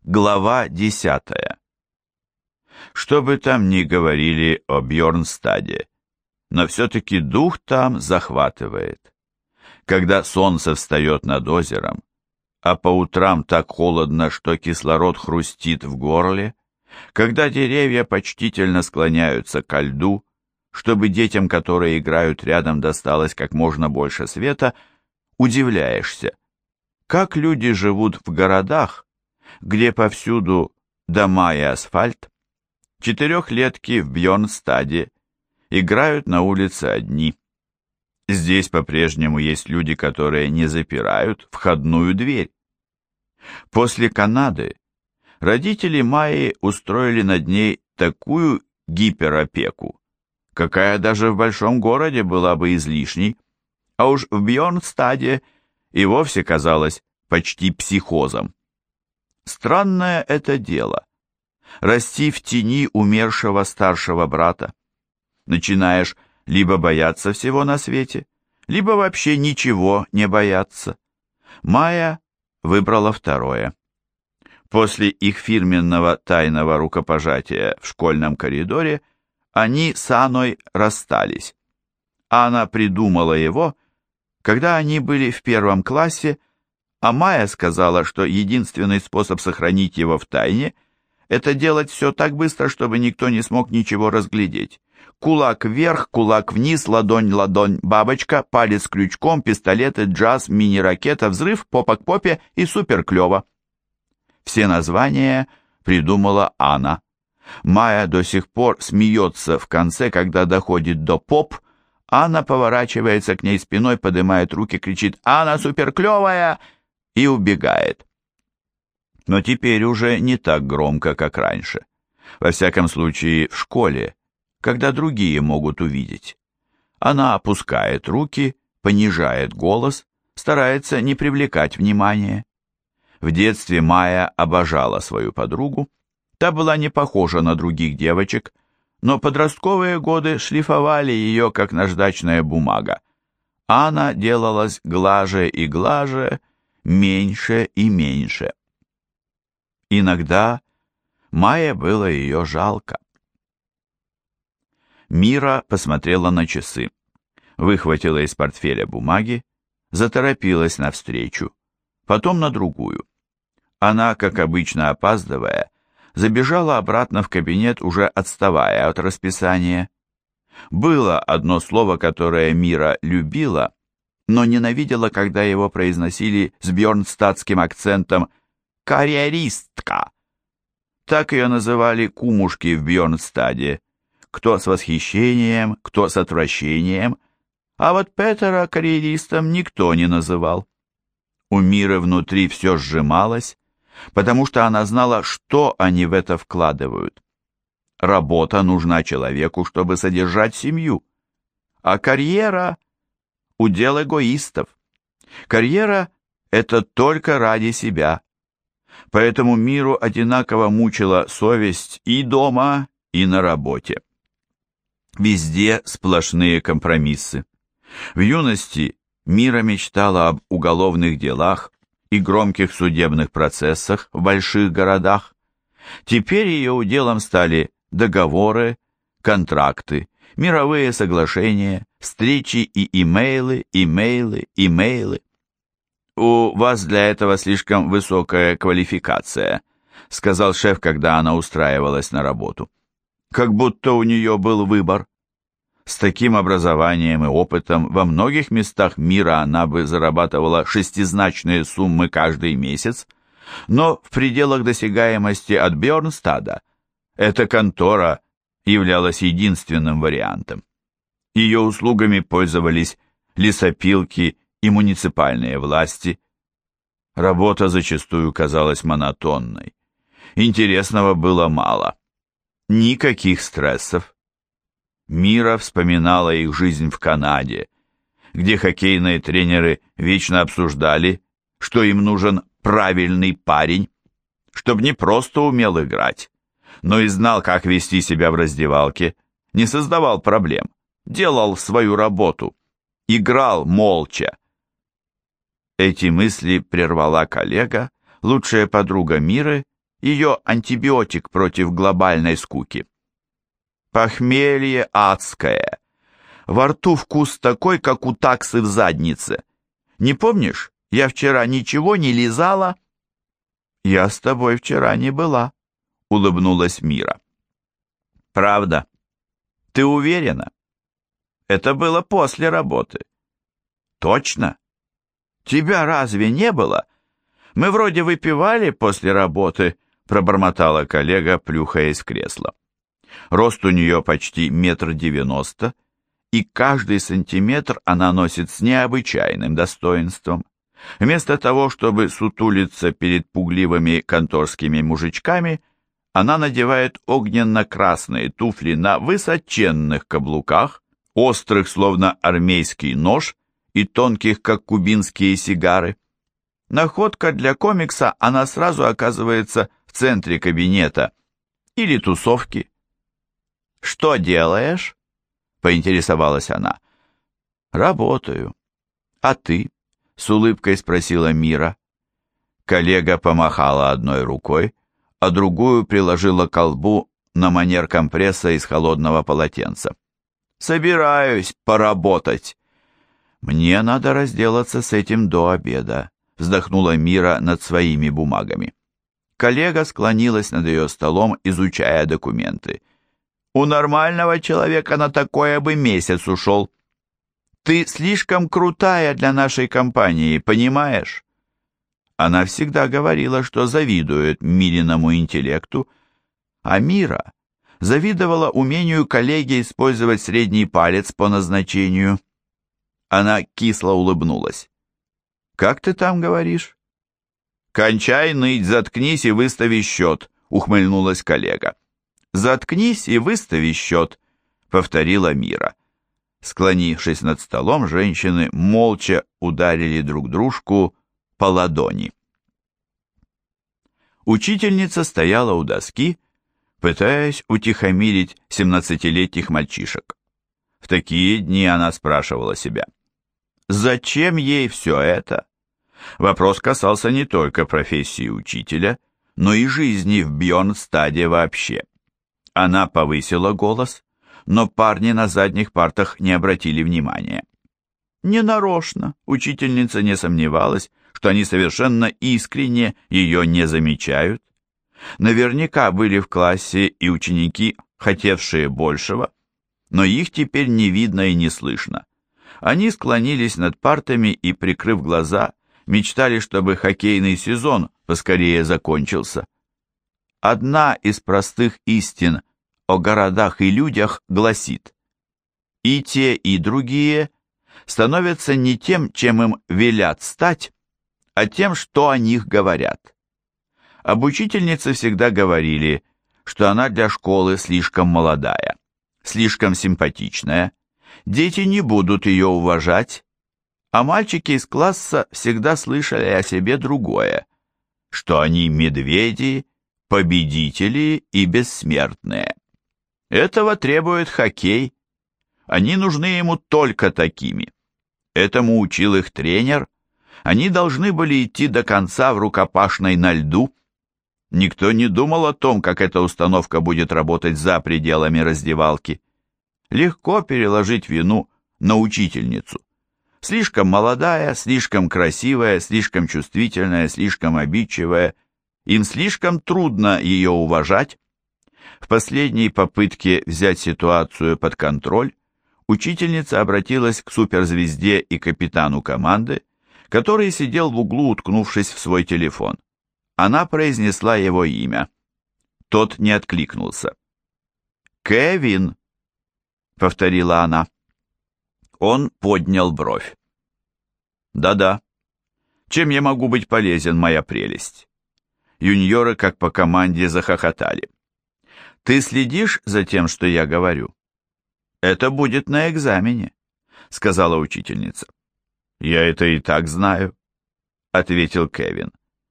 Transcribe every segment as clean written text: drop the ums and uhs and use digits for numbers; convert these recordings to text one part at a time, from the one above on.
Глава 10. Что бы там ни говорили о Бьорнстаде, но все-таки дух там захватывает. Когда солнце встает над озером, а по утрам так холодно, что кислород хрустит в горле, когда деревья почтительно склоняются ко льду, чтобы детям, которые играют рядом, досталось как можно больше света, удивляешься, как люди живут в городах, где повсюду дома и асфальт. Четырехлетки в Бьорнстаде играют на улице одни. Здесь по-прежнему есть люди, которые не запирают входную дверь. После Канады родители Майи устроили над ней такую гиперопеку, какая даже в большом городе была бы излишней, а уж в Бьорнстаде и вовсе казалось почти психозом. Странное это дело – расти в тени умершего старшего брата. Начинаешь либо бояться всего на свете, либо вообще ничего не бояться. Майя выбрала второе. После их фирменного тайного рукопожатия в школьном коридоре они с Анной расстались. Анна придумала его, когда они были в 1 классе, а Майя сказала, что единственный способ сохранить его в тайне – это делать все так быстро, чтобы никто не смог ничего разглядеть. Кулак вверх, кулак вниз, ладонь, ладонь, бабочка, палец крючком, пистолеты, джаз, мини-ракета, взрыв, попа к попе и супер клево. Все названия придумала Анна. Майя до сих пор смеется в конце, когда доходит до поп. Анна поворачивается к ней спиной, поднимает руки, кричит «Анна суперклевая!» и убегает. Но теперь уже не так громко, как раньше. Во всяком случае, в школе, когда другие могут увидеть. Она опускает руки, понижает голос, старается не привлекать внимания. В детстве Майя обожала свою подругу. Та была не похожа на других девочек, но подростковые годы шлифовали ее, как наждачная бумага. Анна делалась глаже и глаже, меньше и меньше. Иногда Майе было ее жалко. Мира посмотрела на часы, выхватила из портфеля бумаги, заторопилась навстречу, потом на другую. Она, как обычно опаздывая, забежала обратно в кабинет, уже отставая от расписания. Было одно слово, которое Мира любила, но ненавидела, когда его произносили с бьорнстадтским акцентом «карьеристка». Так ее называли кумушки в Бьорнстаде, кто с восхищением, кто с отвращением, а вот Петера карьеристом никто не называл. У Миры внутри все сжималось, потому что она знала, что они в это вкладывают. Работа нужна человеку, чтобы содержать семью, а карьера – удел эгоистов. Карьера – это только ради себя. Поэтому Миру одинаково мучила совесть и дома, и на работе. Везде сплошные компромиссы. В юности Мира мечтала об уголовных делах и громких судебных процессах в больших городах. Теперь ее уделом стали договоры, контракты, мировые соглашения, встречи и имейлы, имейлы, имейлы. «У вас для этого слишком высокая квалификация», сказал шеф, когда она устраивалась на работу. Как будто у нее был выбор. С таким образованием и опытом во многих местах мира она бы зарабатывала шестизначные суммы каждый месяц, но в пределах досягаемости от Бьорнстада эта контора являлась единственным вариантом. Ее услугами пользовались лесопилки и муниципальные власти. Работа зачастую казалась монотонной. Интересного было мало. Никаких стрессов. Мира вспоминала их жизнь в Канаде, где хоккейные тренеры вечно обсуждали, что им нужен правильный парень, чтобы не просто умел играть, но и знал, как вести себя в раздевалке, не создавал проблем, делал свою работу, играл молча. Эти мысли прервала коллега, лучшая подруга Миры, ее антибиотик против глобальной скуки. Похмелье адское. Во рту вкус такой, как у таксы в заднице. Не помнишь, я вчера ничего не лизала? Я с тобой вчера не была, улыбнулась Мира. Правда? Ты уверена? Это было после работы. Точно? Тебя разве не было? Мы вроде выпивали после работы, пробормотала коллега, плюхаясь в кресло. Рост у нее почти 1,90 м, и каждый сантиметр она носит с необычайным достоинством. Вместо того, чтобы сутулиться перед пугливыми конторскими мужичками, она надевает огненно-красные туфли на высоченных каблуках, острых, словно армейский нож, и тонких, как кубинские сигары. Находка для комикса, она сразу оказывается в центре кабинета или тусовки. «Что делаешь?» — поинтересовалась она. «Работаю. А ты?» — с улыбкой спросила Мира. Коллега помахала одной рукой, а другую приложила к колбу на манер компресса из холодного полотенца. «Собираюсь поработать». «Мне надо разделаться с этим до обеда», — вздохнула Мира над своими бумагами. Коллега склонилась над ее столом, изучая документы. «У нормального человека на такое бы месяц ушел. Ты слишком крутая для нашей компании, понимаешь?» Она всегда говорила, что завидует Мириному интеллекту, а Мира завидовала умению коллеги использовать средний палец по назначению. Она кисло улыбнулась. «Как ты там говоришь?» «Кончай ныть, заткнись и выстави счет», — ухмыльнулась коллега. «Заткнись и выстави счет», — повторила Мира. Склонившись над столом, женщины молча ударили друг дружку по ладони. Учительница стояла у доски, пытаясь утихомирить 17-летних мальчишек. В такие дни она спрашивала себя: зачем ей все это? Вопрос касался не только профессии учителя, но и жизни в Бьорнстаде вообще. Она повысила голос, но парни на задних партах не обратили внимания. Ненарочно, учительница не сомневалась, что они совершенно искренне ее не замечают. Наверняка были в классе и ученики, хотевшие большего, но их теперь не видно и не слышно. Они склонились над партами и, прикрыв глаза, мечтали, чтобы хоккейный сезон поскорее закончился. Одна из простых истин о городах и людях гласит: и те, и другие становятся не тем, чем им велят стать, а тем, что о них говорят. Об учительнице всегда говорили, что она для школы слишком молодая, слишком симпатичная, дети не будут ее уважать, а мальчики из класса всегда слышали о себе другое, что они медведи, победители и бессмертные. Этого требует хоккей. Они нужны ему только такими. Этому учил их тренер. Они должны были идти до конца в рукопашной на льду. Никто не думал о том, как эта установка будет работать за пределами раздевалки. Легко переложить вину на учительницу. Слишком молодая, слишком красивая, слишком чувствительная, слишком обидчивая. Им слишком трудно ее уважать. В последней попытке взять ситуацию под контроль учительница обратилась к суперзвезде и капитану команды, который сидел в углу, уткнувшись в свой телефон. Она произнесла его имя. Тот не откликнулся. «Кевин», — повторила она. Он поднял бровь. «Да-да. Чем я могу быть полезен, моя прелесть?» Юниоры, как по команде, захохотали. «Ты следишь за тем, что я говорю?» «Это будет на экзамене», — сказала учительница. «Я это и так знаю», — ответил Кевин.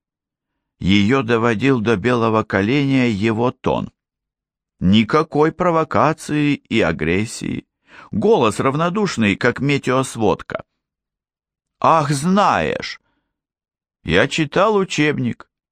Ее доводил до белого коленя его тон. Никакой провокации и агрессии. Голос равнодушный, как метеосводка. «Ах, знаешь! Я читал учебник.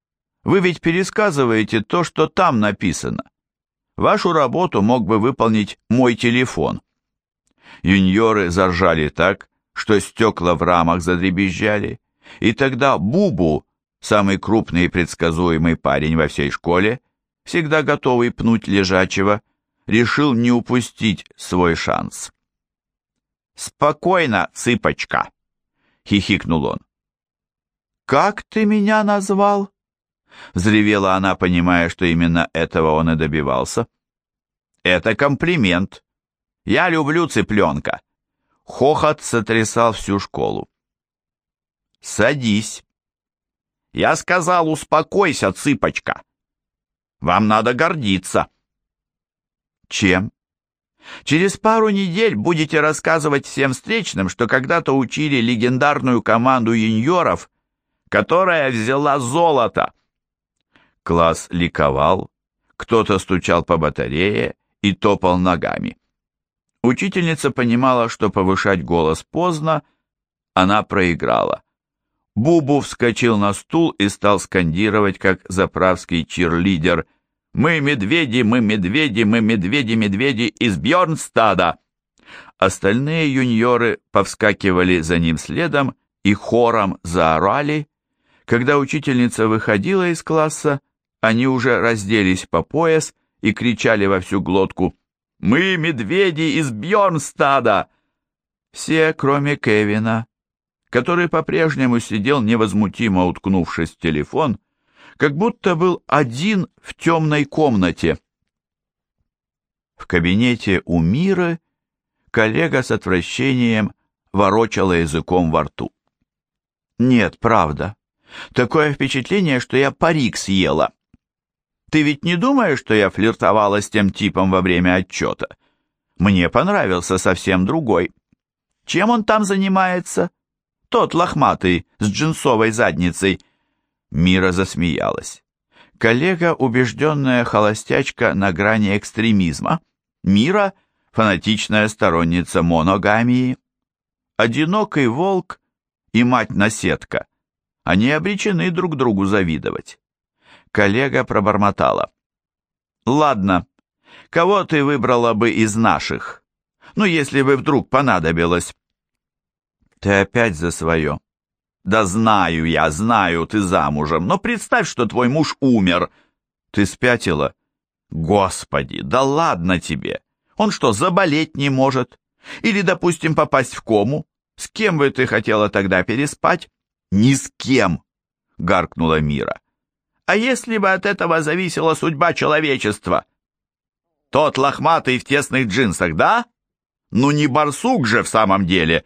Вы ведь пересказываете то, что там написано. Вашу работу мог бы выполнить мой телефон». Юниоры заржали так, что стекла в рамах задребезжали, и тогда Бубу, самый крупный и предсказуемый парень во всей школе, всегда готовый пнуть лежачего, решил не упустить свой шанс. «Спокойно, цыпочка!» — хихикнул он. «Как ты меня назвал?» — взревела она, понимая, что именно этого он и добивался. «Это комплимент. Я люблю цыпленка». Хохот сотрясал всю школу. «Садись». «Я сказал, успокойся, цыпочка. Вам надо гордиться». «Чем?» «Через пару недель будете рассказывать всем встречным, что когда-то учили легендарную команду юниоров, которая взяла золото». Класс ликовал, кто-то стучал по батарее и топал ногами. Учительница понимала, что повышать голос поздно, она проиграла. Бубу вскочил на стул и стал скандировать, как заправский чирлидер: «Мы медведи, мы медведи, мы медведи из Бьернстада!» Остальные юниоры повскакивали за ним следом и хором заорали. Когда учительница выходила из класса, они уже разделись по пояс и кричали во всю глотку: «Мы медведи из Бьернстада!» Все, кроме Кевина, который по-прежнему сидел невозмутимо уткнувшись в телефон, как будто был один в темной комнате. В кабинете у Миры коллега с отвращением ворочала языком во рту. «Нет, правда. Такое впечатление, что я парик съела. Ты ведь не думаешь, что я флиртовала с тем типом во время отчета? Мне понравился совсем другой. Чем он там занимается? Тот лохматый, с джинсовой задницей». Мира засмеялась. Коллега — убежденная холостячка на грани экстремизма. Мира — фанатичная сторонница моногамии. Одинокий волк и мать-наседка. Они обречены друг другу завидовать. Коллега пробормотала: «Ладно, кого ты выбрала бы из наших? Ну, если бы вдруг понадобилось». «Ты опять за свое». «Да знаю я, знаю, ты замужем, но представь, что твой муж умер». «Ты спятила?» «Господи, да ладно тебе! Он что, заболеть не может? Или, допустим, попасть в кому? С кем бы ты хотела тогда переспать?» «Ни с кем!» — гаркнула Мира. «А если бы от этого зависела судьба человечества?» «Тот лохматый в тесных джинсах, да? Ну не барсук же в самом деле!»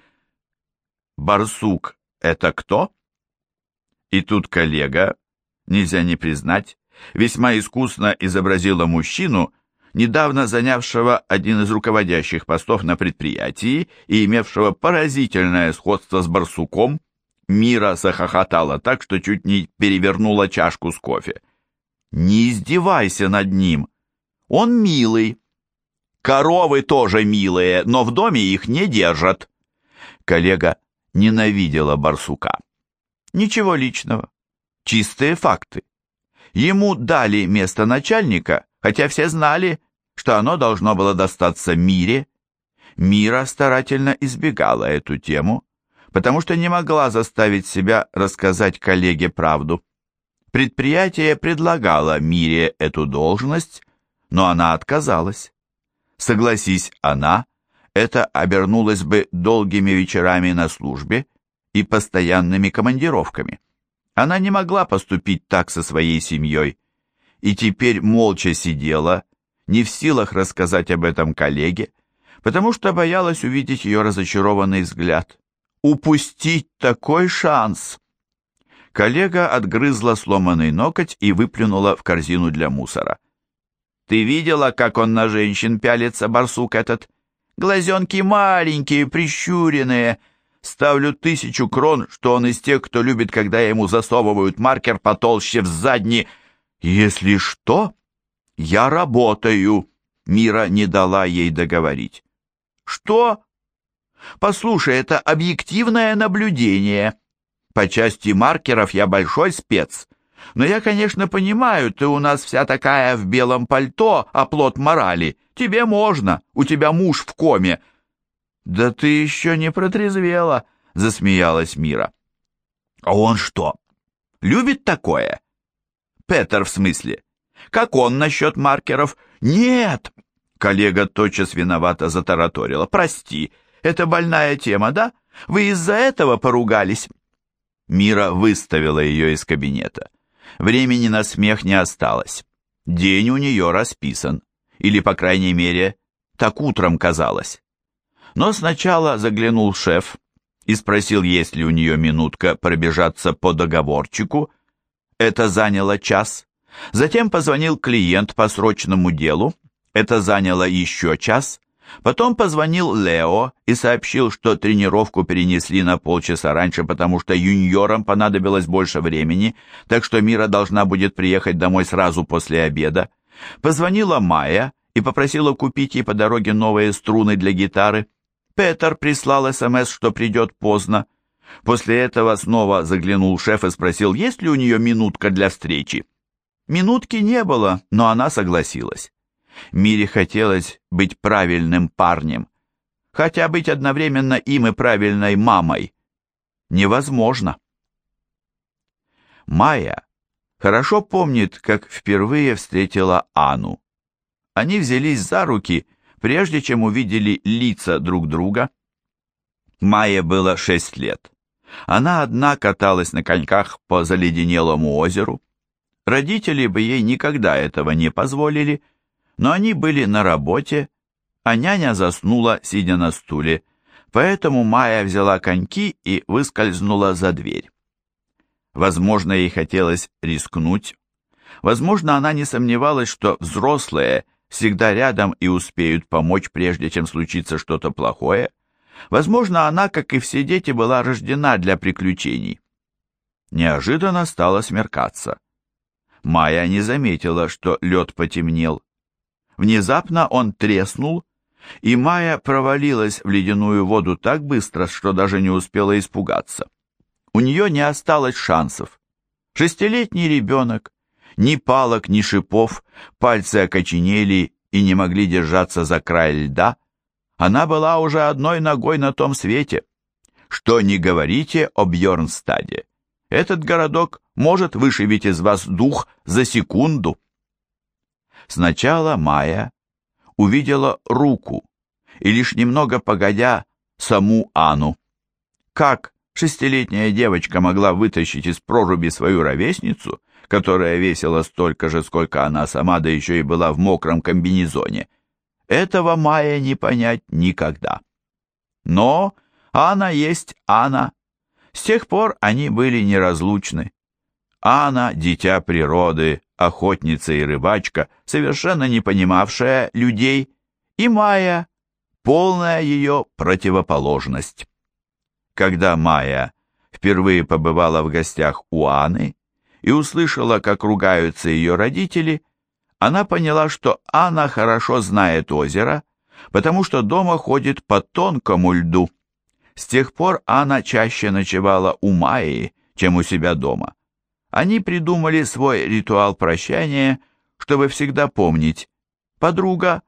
«Барсук — это кто?» И тут коллега, нельзя не признать, весьма искусно изобразила мужчину, недавно занявшего один из руководящих постов на предприятии и имевшего поразительное сходство с барсуком. Мира захохотала так, что чуть не перевернула чашку с кофе. «Не издевайся над ним. Он милый. Коровы тоже милые, но в доме их не держат». Коллега ненавидела барсука. Ничего личного. Чистые факты. Ему дали место начальника, хотя все знали, что оно должно было достаться Мире. Мира старательно избегала эту тему, потому что не могла заставить себя рассказать коллеге правду. Предприятие предлагало Мире эту должность, но она отказалась. Согласись она, это обернулось бы долгими вечерами на службе и постоянными командировками. Она не могла поступить так со своей семьей, и теперь молча сидела, не в силах рассказать об этом коллеге, потому что боялась увидеть ее разочарованный взгляд. Упустить такой шанс! Коллега отгрызла сломанный ноготь и выплюнула в корзину для мусора. «Ты видела, как он на женщин пялится, барсук этот? Глазенки маленькие, прищуренные. Ставлю 1000 крон, что он из тех, кто любит, когда ему засовывают маркер потолще в задний. Если что, я работаю». Мира не дала ей договорить. «Что?» «Послушай, это объективное наблюдение. По части маркеров я большой спец. Но я, конечно, понимаю, ты у нас вся такая в белом пальто, оплот морали. Тебе можно, у тебя муж в коме». «Да ты еще не протрезвела», — засмеялась Мира. «А он что, любит такое?» «Петер, в смысле? Как он насчет маркеров?» «Нет!» — коллега тотчас виновато затараторила. «Прости, это больная тема, да? Вы из-за этого поругались?» Мира выставила ее из кабинета. Времени на смех не осталось. День у нее расписан. Или, по крайней мере, так утром казалось. Но сначала заглянул шеф и спросил, есть ли у нее минутка пробежаться по договорчику. Это заняло час. Затем позвонил клиент по срочному делу. Это заняло еще час. Потом позвонил Лео и сообщил, что тренировку перенесли на полчаса раньше, потому что юниорам понадобилось больше времени, так что Мира должна будет приехать домой сразу после обеда. Позвонила Майя и попросила купить ей по дороге новые струны для гитары. Петер прислал СМС, что придет поздно. После этого снова заглянул шеф и спросил, есть ли у нее минутка для встречи. Минутки не было, но она согласилась. Мире хотелось быть правильным парнем, хотя быть одновременно им и правильной мамой невозможно. Майя хорошо помнит, как впервые встретила Анну. Они взялись за руки, прежде чем увидели лица друг друга. Майе было 6 лет. Она одна каталась на коньках по заледенелому озеру. Родители бы ей никогда этого не позволили, но они были на работе, а няня заснула, сидя на стуле, поэтому Майя взяла коньки и выскользнула за дверь. Возможно, ей хотелось рискнуть. Возможно, она не сомневалась, что взрослые всегда рядом и успеют помочь, прежде чем случится что-то плохое. Возможно, она, как и все дети, была рождена для приключений. Неожиданно стало смеркаться. Майя не заметила, что лед потемнел. Внезапно он треснул, и Майя провалилась в ледяную воду так быстро, что даже не успела испугаться. У нее не осталось шансов. 6-летний ребенок, ни палок, ни шипов, пальцы окоченели и не могли держаться за край льда. Она была уже одной ногой на том свете. Что ни говорите о Бьорнстаде, этот городок может вышибить из вас дух за секунду. Сначала Майя увидела руку и лишь немного погодя саму Анну. Как 6-летняя девочка могла вытащить из проруби свою ровесницу, которая весила столько же, сколько она сама, да еще и была в мокром комбинезоне? Этого Майе не понять никогда. Но Анна есть Анна. С тех пор они были неразлучны. Анна, дитя природы, охотница и рыбачка, совершенно не понимавшая людей, и Майя, полная ее противоположность. Когда Майя впервые побывала в гостях у Анны и услышала, как ругаются ее родители, она поняла, что Анна хорошо знает озеро, потому что дома ходит по тонкому льду. С тех пор Анна чаще ночевала у Майи, чем у себя дома. Они придумали свой ритуал прощания, чтобы всегда помнить: подруга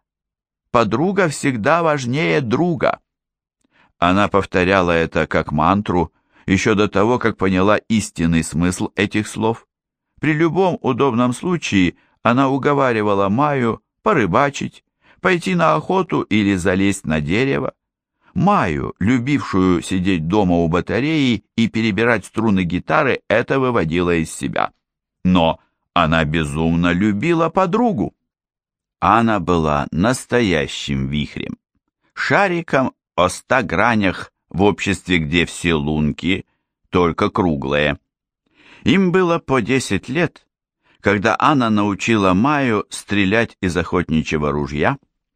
всегда важнее друга. Она повторяла это как мантру еще до того, как поняла истинный смысл этих слов. При любом удобном случае она уговаривала Майю порыбачить, пойти на охоту или залезть на дерево. Майю, любившую сидеть дома у батареи и перебирать струны гитары, это выводило из себя. Но она безумно любила подругу. Анна была настоящим вихрем, шариком о 100 гранях в обществе, где все лунки только круглые. Им было по 10 лет, когда Анна научила Майю стрелять из охотничьего ружья.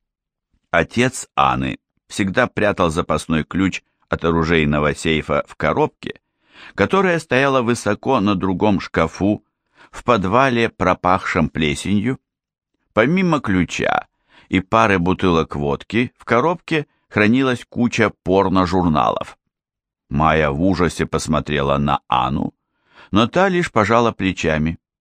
Отец Анны всегда прятал запасной ключ от оружейного сейфа в коробке, которая стояла высоко на другом шкафу в подвале, пропахшем плесенью. Помимо ключа и пары бутылок водки, в коробке хранилась куча порно-журналов. Майя в ужасе посмотрела на Анну, но та лишь пожала плечами.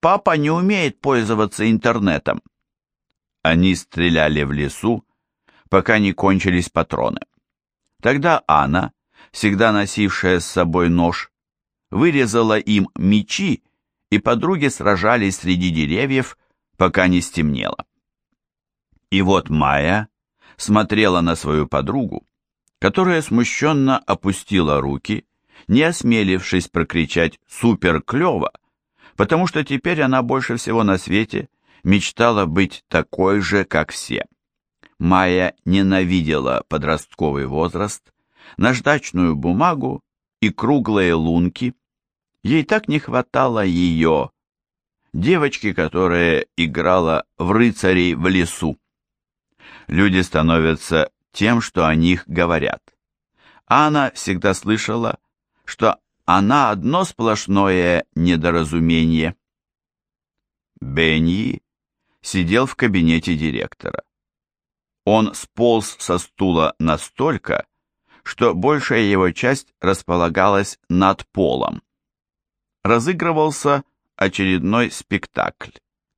Папа не умеет пользоваться интернетом». Они стреляли в лесу, пока не кончились патроны. Тогда Анна, всегда носившая с собой нож, вырезала им мечи, и подруги сражались среди деревьев, пока не стемнело. И вот Майя смотрела на свою подругу, которая смущенно опустила руки, не осмелившись прокричать «супер клёво», потому что теперь она больше всего на свете мечтала быть такой же, как все. Майя ненавидела подростковый возраст, наждачную бумагу и круглые лунки. Ей так не хватало ее, девочки, которая играла в рыцарей в лесу. Люди становятся тем, что о них говорят. Анна всегда слышала, что она одно сплошное недоразумение. Бенни сидел в кабинете директора. Он сполз со стула настолько, что большая его часть располагалась над полом. Разыгрывался очередной спектакль.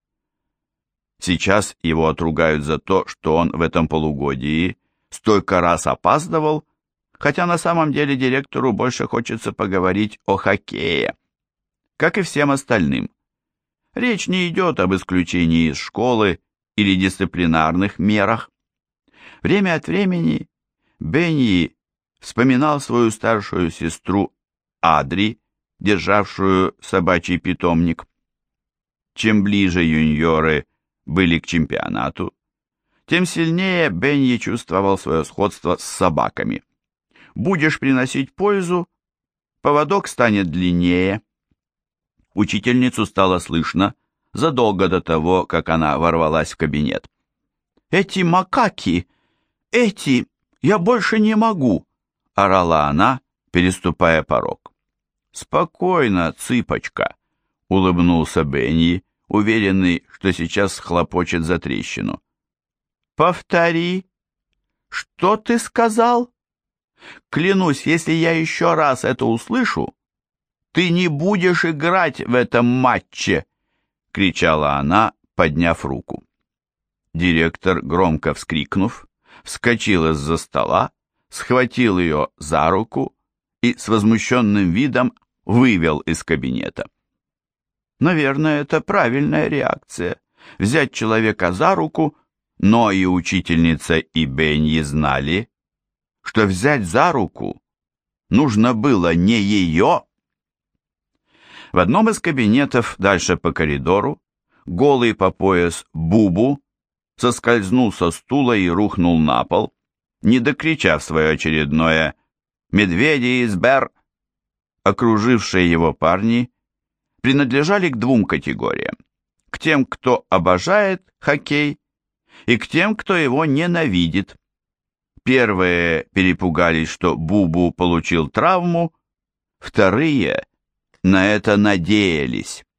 Сейчас его отругают за то, что он в этом полугодии столько раз опаздывал, хотя на самом деле директору больше хочется поговорить о хоккее, как и всем остальным. Речь не идет об исключении из школы или дисциплинарных мерах. Время от времени Бенни вспоминал свою старшую сестру Адри, державшую собачий питомник. Чем ближе юниоры были к чемпионату, тем сильнее Бенни чувствовал свое сходство с собаками. Будешь приносить пользу, поводок станет длиннее. Учительницу стало слышно задолго до того, как она ворвалась в кабинет. «Эти макаки! Эти! Я больше не могу!» — орала она, переступая порог. «Спокойно, цыпочка!» — улыбнулся Бенни, уверенный, что сейчас схлопочет за трещину. «Повтори! Что ты сказал? Клянусь, если я еще раз это услышу, ты не будешь играть в этом матче!» — кричала она, подняв руку. Директор, громко вскрикнув, вскочил из-за стола, схватил ее за руку и с возмущенным видом вывел из кабинета. Наверное, это правильная реакция — взять человека за руку, но и учительница, и Бенни знали, что взять за руку нужно было не ее. В одном из кабинетов дальше по коридору голый по пояс Бубу соскользнул со стула и рухнул на пол, не докричав свое очередное «Медведи из Бер!». Окружившие его парни принадлежали к двум категориям: к тем, кто обожает хоккей, и к тем, кто его ненавидит. Первые перепугались, что Бубу получил травму, вторые на это надеялись.